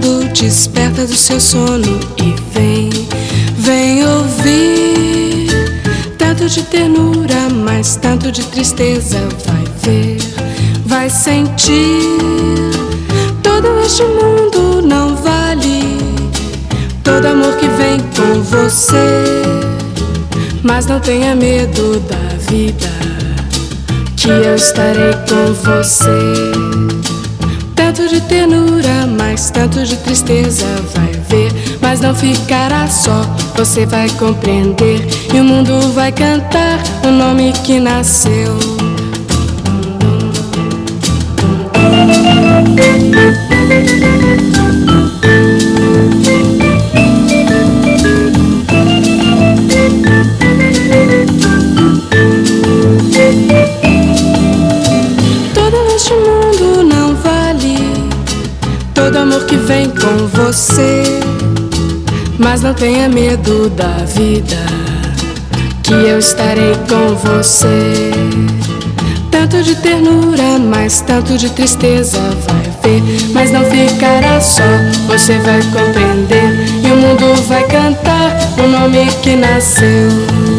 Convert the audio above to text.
mundo desperta do seu sono e vem ouvir. Tanto de ternura, mas tanto de tristeza. Vai ver, vai sentir. Todo este mundo não vale todo amor que vem com você. Mas não tenha medo da vida, que eu estarei com você. Tanto de ternura, mas tanto de tristeza. Vai ver, mas não ficará só. Você vai compreender e o mundo vai cantar o nome que nasceu. Todo este mundo não vale todo amor que vem com você. Mas não tenha medo da vida, que eu estarei com você. Tanto de ternura, mas tanto de tristeza. Vai ver, mas não ficará só. Você vai compreender e o mundo vai cantar o nome que nasceu.